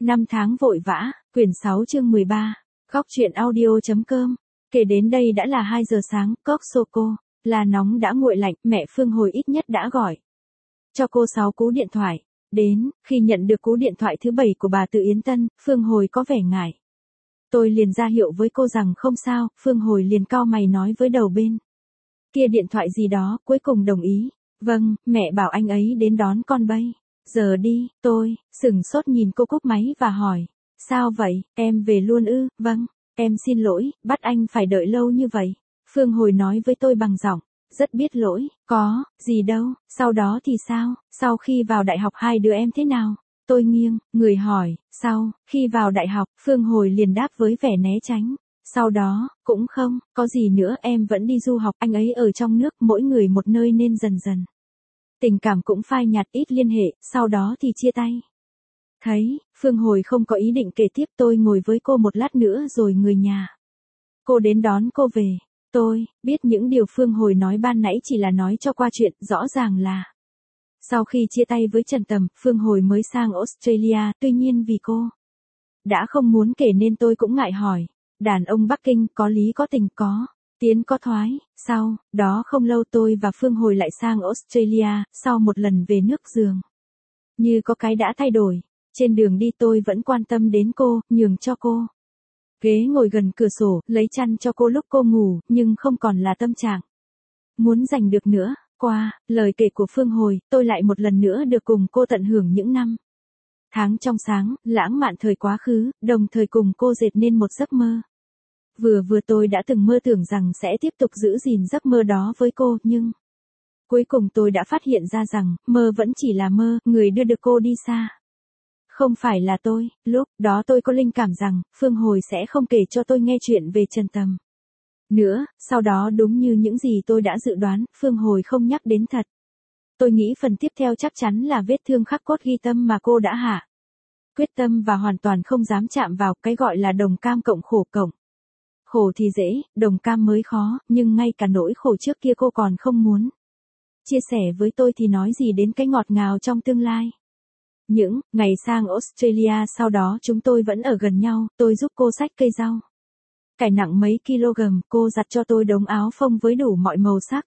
Năm tháng vội vã, quyển 6 chương 13. Góc truyện audio.com. Kể đến đây đã là 2 giờ sáng, cốc sô-cô là nóng đã nguội lạnh, mẹ Phương Hồi ít nhất đã gọi cho cô 6 cú điện thoại. Đến, khi nhận được cú điện thoại thứ 7 của bà Từ Yến Tân, Phương Hồi có vẻ ngại. Tôi liền ra hiệu với cô rằng không sao, Phương Hồi liền cau mày nói với đầu bên kia điện thoại gì đó, cuối cùng đồng ý. Vâng, mẹ bảo anh ấy đến đón con bây giờ đi. Tôi sửng sốt nhìn cô cúp máy và hỏi, sao vậy, em về luôn ư? Vâng, em xin lỗi, bắt anh phải đợi lâu như vậy. Phương Hồi nói với tôi bằng giọng rất biết lỗi. Có gì đâu, sau đó thì sao, sau khi vào đại học hai đứa em thế nào? Tôi nghiêng người hỏi, sau khi vào đại học, Phương Hồi liền đáp với vẻ né tránh. Sau đó, cũng không có gì nữa, em vẫn đi du học, anh ấy ở trong nước, mỗi người một nơi nên dần dần tình cảm cũng phai nhạt, ít liên hệ, sau đó thì chia tay. Thấy Phương Hồi không có ý định kể tiếp, tôi ngồi với cô một lát nữa rồi người nhà cô đến đón cô về. Tôi biết những điều Phương Hồi nói ban nãy chỉ là nói cho qua chuyện, rõ ràng là sau khi chia tay với Trần Tầm, Phương Hồi mới sang Australia, tuy nhiên vì cô đã không muốn kể nên tôi cũng ngại hỏi. Đàn ông Bắc Kinh có lý có tình, có tiến có thoái. Sau đó không lâu tôi và Phương Hồi lại sang Australia, sau một lần về nước dường như có cái đã thay đổi. Trên đường đi tôi vẫn quan tâm đến cô, nhường cho cô ghế ngồi gần cửa sổ, lấy chăn cho cô lúc cô ngủ, nhưng không còn là tâm trạng muốn giành được nữa. Qua lời kể của Phương Hồi, tôi lại một lần nữa được cùng cô tận hưởng những năm tháng trong sáng, lãng mạn thời quá khứ, đồng thời cùng cô dệt nên một giấc mơ. Vừa tôi đã từng mơ tưởng rằng sẽ tiếp tục giữ gìn giấc mơ đó với cô, nhưng cuối cùng tôi đã phát hiện ra rằng, mơ vẫn chỉ là mơ, người đưa được cô đi xa không phải là tôi. Lúc đó tôi có linh cảm rằng, Phương Hồi sẽ không kể cho tôi nghe chuyện về Trần Tầm nữa, sau đó đúng như những gì tôi đã dự đoán, Phương Hồi không nhắc đến thật. Tôi nghĩ phần tiếp theo chắc chắn là vết thương khắc cốt ghi tâm mà cô đã hạ quyết tâm và hoàn toàn không dám chạm vào, cái gọi là đồng cam cộng khổ cộng. Khổ thì dễ, đồng cam mới khó, nhưng ngay cả nỗi khổ trước kia cô còn không muốn chia sẻ với tôi thì nói gì đến cái ngọt ngào trong tương lai. Những ngày sang Australia sau đó chúng tôi vẫn ở gần nhau, tôi giúp cô xách cây rau cải nặng mấy kg, cô giặt cho tôi đống áo phông với đủ mọi màu sắc.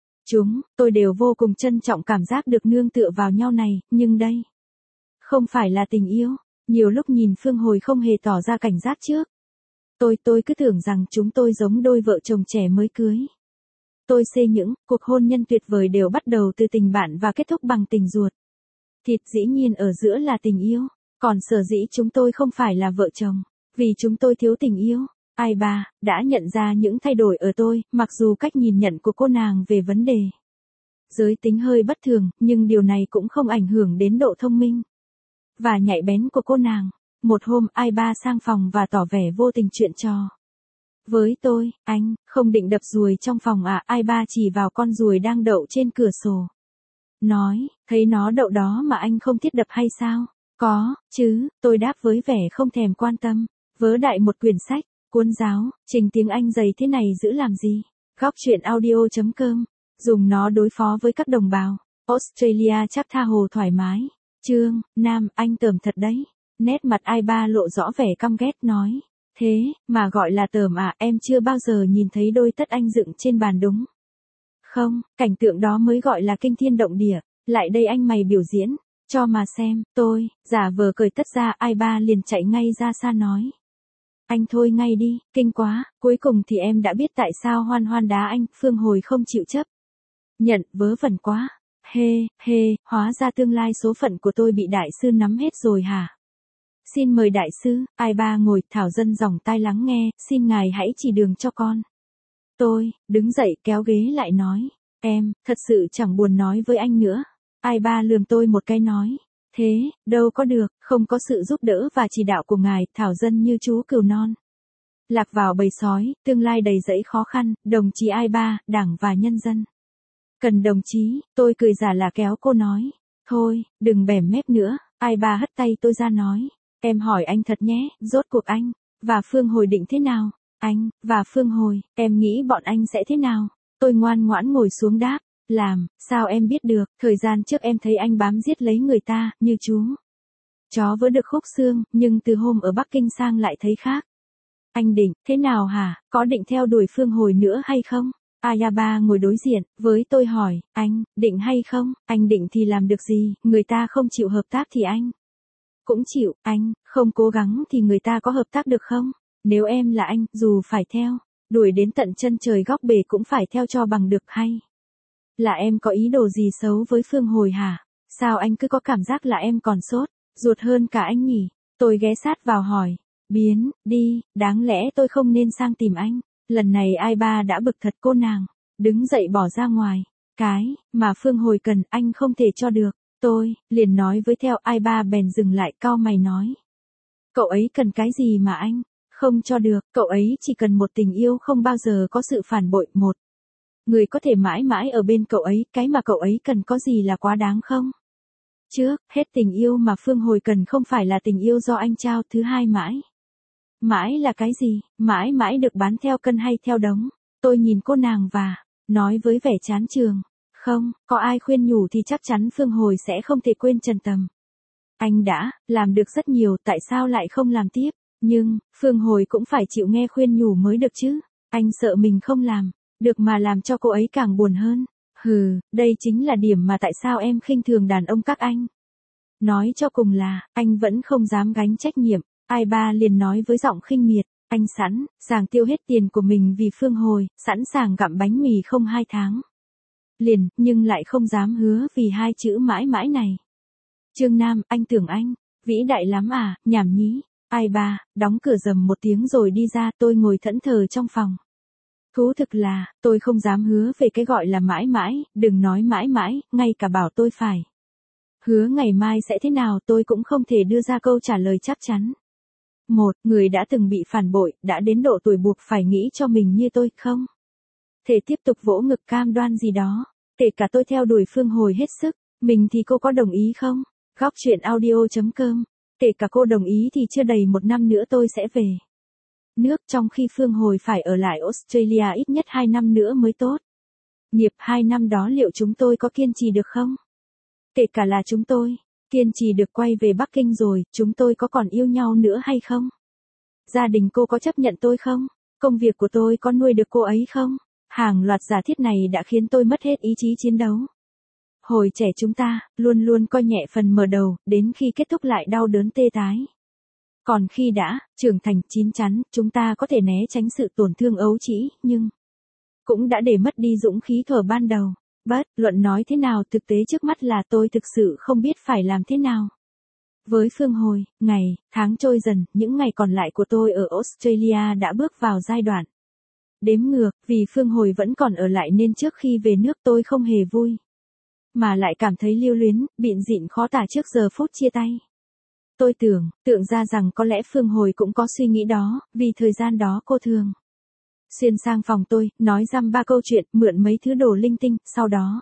Tôi đều vô cùng trân trọng cảm giác được nương tựa vào nhau này, nhưng đây không phải là tình yêu. Nhiều lúc nhìn Phương Hồi không hề tỏ ra cảnh giác trước tôi cứ tưởng rằng chúng tôi giống đôi vợ chồng trẻ mới cưới. Tôi xê những cuộc hôn nhân tuyệt vời đều bắt đầu từ tình bạn và kết thúc bằng tình ruột thịt, dĩ nhiên ở giữa là tình yêu. Còn sở dĩ chúng tôi không phải là vợ chồng, vì chúng tôi thiếu tình yêu. Ai bà đã nhận ra những thay đổi ở tôi, mặc dù cách nhìn nhận của cô nàng về vấn đề giới tính hơi bất thường, nhưng điều này cũng không ảnh hưởng đến độ thông minh và nhạy bén của cô nàng. Một hôm, Ai ba sang phòng và tỏ vẻ vô tình chuyện trò với tôi, anh không định đập ruồi trong phòng à? Ai ba chỉ vào con ruồi đang đậu trên cửa sổ, nói, thấy nó đậu đó mà anh không thiết đập hay sao? Có chứ, tôi đáp với vẻ không thèm quan tâm. Vớ đại một quyển sách, cuốn giáo, trình tiếng Anh dày thế này giữ làm gì? Góc truyện audio.com. Dùng nó đối phó với các đồng bào Australia chắc tha hồ thoải mái. Chương Nam, anh tởm thật đấy. Nét mặt Ai ba lộ rõ vẻ căm ghét, nói, thế mà gọi là tởm à? Em chưa bao giờ nhìn thấy đôi tất anh dựng trên bàn đúng không? Cảnh tượng đó mới gọi là kinh thiên động địa. Lại đây anh mày biểu diễn cho mà xem. Tôi giả vờ cởi tất ra. Ai ba liền chạy ngay ra xa nói, anh thôi ngay đi, kinh quá. Cuối cùng thì em đã biết tại sao Hoan Hoan đá anh. Phương Hồi không chịu chấp nhận, vớ vẩn quá. Hóa ra tương lai số phận của tôi bị đại sư nắm hết rồi hả? Xin mời đại sư. Ai ba ngồi, Thảo Dân dòng tai lắng nghe, xin ngài hãy chỉ đường cho con. Tôi đứng dậy kéo ghế lại nói, em thật sự chẳng buồn nói với anh nữa. Ai ba lườm tôi một cái nói, thế đâu có được, không có sự giúp đỡ và chỉ đạo của ngài. Thảo Dân như chú cừu non lạc vào bầy sói, tương lai đầy rẫy khó khăn. Đồng chí Ai ba, Đảng và nhân dân cần đồng chí. Tôi cười giả là kéo cô nói, thôi đừng bẻm mép nữa. Ai ba hất tay tôi ra nói, em hỏi anh thật nhé, rốt cuộc anh và Phương Hồi định thế nào? Anh và Phương Hồi, em nghĩ bọn anh sẽ thế nào? Tôi ngoan ngoãn ngồi xuống đáp, làm sao em biết được, thời gian trước em thấy anh bám giết lấy người ta, như chú chó vớ được khúc xương, nhưng từ hôm ở Bắc Kinh sang lại thấy khác. Anh định, thế nào hả, có định theo đuổi Phương Hồi nữa hay không? Ayaba ngồi đối diện, với tôi hỏi, anh, định hay không? Anh định thì làm được gì, người ta không chịu hợp tác thì anh cũng chịu, anh, không cố gắng thì người ta có hợp tác được không? Nếu em là anh, dù phải theo, đuổi đến tận chân trời góc bể cũng phải theo cho bằng được hay? Là em có ý đồ gì xấu với Phương Hồi hả? Sao anh cứ có cảm giác là em còn sốt, ruột hơn cả anh nhỉ? Tôi ghé sát vào hỏi, biến, đi, đáng lẽ tôi không nên sang tìm anh. Lần này ai ba đã bực thật cô nàng, đứng dậy bỏ ra ngoài. Cái, mà Phương Hồi cần anh không thể cho được. Tôi, liền nói với theo ai ba bèn dừng lại cau mày nói. Cậu ấy cần cái gì mà anh không cho được, cậu ấy chỉ cần một tình yêu không bao giờ có sự phản bội, một người có thể mãi mãi ở bên cậu ấy, cái mà cậu ấy cần có gì là quá đáng không? Trước hết tình yêu mà Phương Hồi cần không phải là tình yêu do anh trao, thứ hai mãi. Mãi là cái gì, mãi mãi được bán theo cân hay theo đống? Tôi nhìn cô nàng và nói với vẻ chán chường. Không, có ai khuyên nhủ thì chắc chắn Phương Hồi sẽ không thể quên Trần Tầm. Anh đã làm được rất nhiều, tại sao lại không làm tiếp? Nhưng, Phương Hồi cũng phải chịu nghe khuyên nhủ mới được chứ. Anh sợ mình không làm được mà làm cho cô ấy càng buồn hơn. Hừ, đây chính là điểm mà tại sao em khinh thường đàn ông các anh. Nói cho cùng là, anh vẫn không dám gánh trách nhiệm. Ai ba liền nói với giọng khinh miệt, anh sẵn sàng tiêu hết tiền của mình vì Phương Hồi, sẵn sàng gặm bánh mì không 2 tháng liền, nhưng lại không dám hứa vì 2 chữ mãi mãi này. Trương Nam, anh tưởng anh vĩ đại lắm à, nhảm nhí. Ai ba đóng cửa rầm một tiếng rồi đi ra, tôi ngồi thẫn thờ trong phòng. Thú thực là, tôi không dám hứa về cái gọi là mãi mãi, đừng nói mãi mãi, ngay cả bảo tôi phải hứa ngày mai sẽ thế nào tôi cũng không thể đưa ra câu trả lời chắc chắn. Một người đã từng bị phản bội, đã đến độ tuổi buộc phải nghĩ cho mình như tôi, không thể tiếp tục vỗ ngực cam đoan gì đó. Kể cả tôi theo đuổi Phương Hồi hết sức, mình thì cô có đồng ý không? Góc chuyện audio.com. Kể cả cô đồng ý thì chưa đầy 1 năm nữa tôi sẽ về nước, trong khi Phương Hồi phải ở lại Australia ít nhất 2 năm nữa mới tốt. Nghiệp 2 năm đó liệu chúng tôi có kiên trì được không? Kể cả là chúng tôi kiên trì được quay về Bắc Kinh rồi, chúng tôi có còn yêu nhau nữa hay không? Gia đình cô có chấp nhận tôi không? Công việc của tôi có nuôi được cô ấy không? Hàng loạt giả thiết này đã khiến tôi mất hết ý chí chiến đấu. Hồi trẻ chúng ta, luôn luôn coi nhẹ phần mở đầu, đến khi kết thúc lại đau đớn tê tái. Còn khi đã trưởng thành chín chắn, chúng ta có thể né tránh sự tổn thương ấu trĩ, nhưng cũng đã để mất đi dũng khí thuở ban đầu. Bất luận nói thế nào, thực tế trước mắt là tôi thực sự không biết phải làm thế nào. Với Phương Hồi, ngày, tháng trôi dần, những ngày còn lại của tôi ở Australia đã bước vào giai đoạn đếm ngược, vì Phương Hồi vẫn còn ở lại nên trước khi về nước tôi không hề vui. Mà lại cảm thấy lưu luyến, bịn dịn khó tả trước giờ phút chia tay. Tôi tưởng ra rằng có lẽ Phương Hồi cũng có suy nghĩ đó, vì thời gian đó cô thường xuyên sang phòng tôi, nói dăm ba câu chuyện, mượn mấy thứ đồ linh tinh, sau đó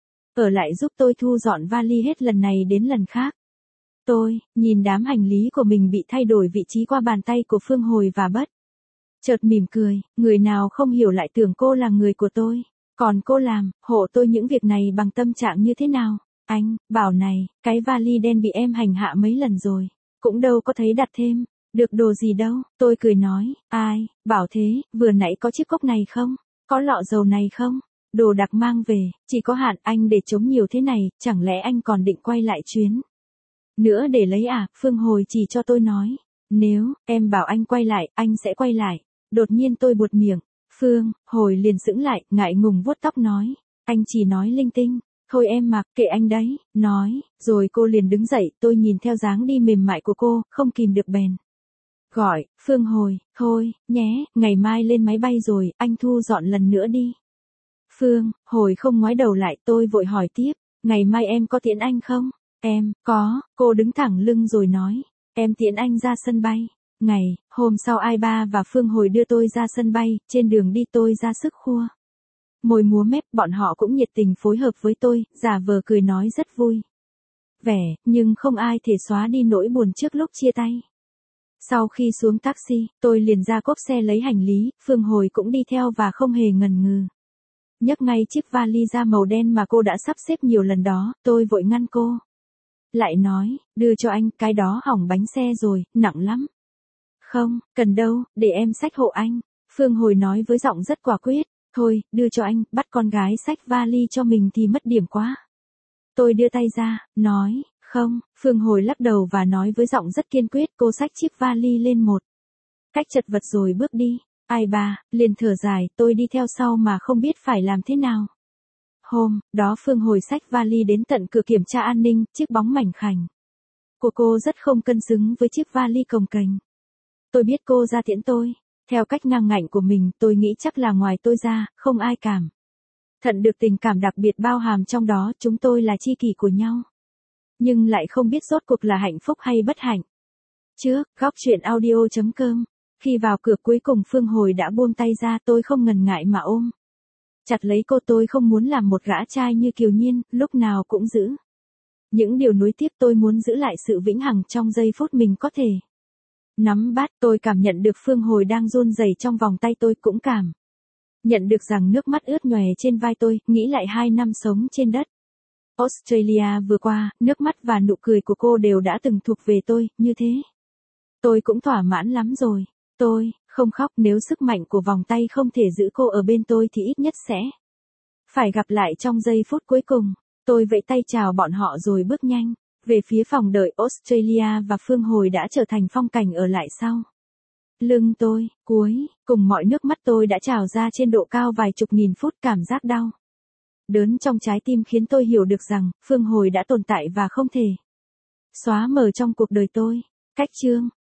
ở lại giúp tôi thu dọn vali hết lần này đến lần khác. Tôi nhìn đám hành lý của mình bị thay đổi vị trí qua bàn tay của Phương Hồi và bất chợt mỉm cười, người nào không hiểu lại tưởng cô là người của tôi. Còn cô làm, hộ tôi những việc này bằng tâm trạng như thế nào? Anh, bảo này, cái vali đen bị em hành hạ mấy lần rồi. Cũng đâu có thấy đặt thêm được đồ gì đâu. Tôi cười nói, ai, bảo thế, vừa nãy có chiếc cốc này không? Có lọ dầu này không? Đồ đặc mang về, chỉ có hạn anh để trống nhiều thế này, chẳng lẽ anh còn định quay lại chuyến nữa để lấy à? Phương Hồi chỉ cho tôi nói, nếu em bảo anh quay lại, anh sẽ quay lại. Đột nhiên tôi buột miệng. Phương Hồi liền sững lại, ngại ngùng vuốt tóc nói, anh chỉ nói linh tinh, thôi em mặc kệ anh đấy, nói, rồi cô liền đứng dậy, tôi nhìn theo dáng đi mềm mại của cô, không kìm được bèn gọi, Phương Hồi, thôi, nhé, ngày mai lên máy bay rồi, anh thu dọn lần nữa đi. Phương Hồi không ngoái đầu lại, tôi vội hỏi tiếp, ngày mai em có tiễn anh không? Em, có, cô đứng thẳng lưng rồi nói, em tiễn anh ra sân bay. Ngày hôm sau ai ba và Phương Hồi đưa tôi ra sân bay, trên đường đi tôi ra sức khua môi múa mép, bọn họ cũng nhiệt tình phối hợp với tôi, giả vờ cười nói rất vui vẻ, nhưng không ai thể xóa đi nỗi buồn trước lúc chia tay. Sau khi xuống taxi, tôi liền ra cốp xe lấy hành lý, Phương Hồi cũng đi theo và không hề ngần ngừ nhấc ngay chiếc vali da màu đen mà cô đã sắp xếp nhiều lần đó, tôi vội ngăn cô. Lại nói, đưa cho anh, cái đó hỏng bánh xe rồi, nặng lắm. Không, cần đâu, để em xách hộ anh. Phương Hồi nói với giọng rất quả quyết. Thôi, đưa cho anh, bắt con gái xách vali cho mình thì mất điểm quá. Tôi đưa tay ra, nói, không, Phương Hồi lắc đầu và nói với giọng rất kiên quyết, cô xách chiếc vali lên một cách chật vật rồi bước đi. Ai bà, liền thở dài, tôi đi theo sau mà không biết phải làm thế nào. Hôm đó Phương Hồi xách vali đến tận cửa kiểm tra an ninh, chiếc bóng mảnh khảnh của cô rất không cân xứng với chiếc vali cồng kềnh. Tôi biết cô ra tiễn tôi. Theo cách ngang ngạnh của mình, tôi nghĩ chắc là ngoài tôi ra, không ai cảm thận được tình cảm đặc biệt bao hàm trong đó, chúng tôi là tri kỷ của nhau. Nhưng lại không biết rốt cuộc là hạnh phúc hay bất hạnh. Trước, góc chuyện audio.com. Khi vào cửa cuối cùng Phương Hồi đã buông tay ra, tôi không ngần ngại mà ôm chặt lấy cô. Tôi không muốn làm một gã trai như Kiều Nhiên, lúc nào cũng giữ những điều nuối tiếc. Tôi muốn giữ lại sự vĩnh hằng trong giây phút mình có thể nắm bắt. Tôi cảm nhận được Phương Hồi đang run rẩy trong vòng tay tôi, cũng cảm nhận được rằng nước mắt ướt nhòe trên vai tôi, nghĩ lại 2 năm sống trên đất Australia vừa qua, nước mắt và nụ cười của cô đều đã từng thuộc về tôi, như thế. Tôi cũng thỏa mãn lắm rồi. Tôi không khóc, nếu sức mạnh của vòng tay không thể giữ cô ở bên tôi thì ít nhất sẽ phải gặp lại trong giây phút cuối cùng. Tôi vẫy tay chào bọn họ rồi bước nhanh về phía phòng đợi Australia, và Phương Hồi đã trở thành phong cảnh ở lại sau lưng tôi. Cuối cùng mọi nước mắt tôi đã trào ra trên độ cao vài chục nghìn phút. Cảm giác đau đớn trong trái tim khiến tôi hiểu được rằng Phương Hồi đã tồn tại và không thể xóa mờ trong cuộc đời tôi. Cách chương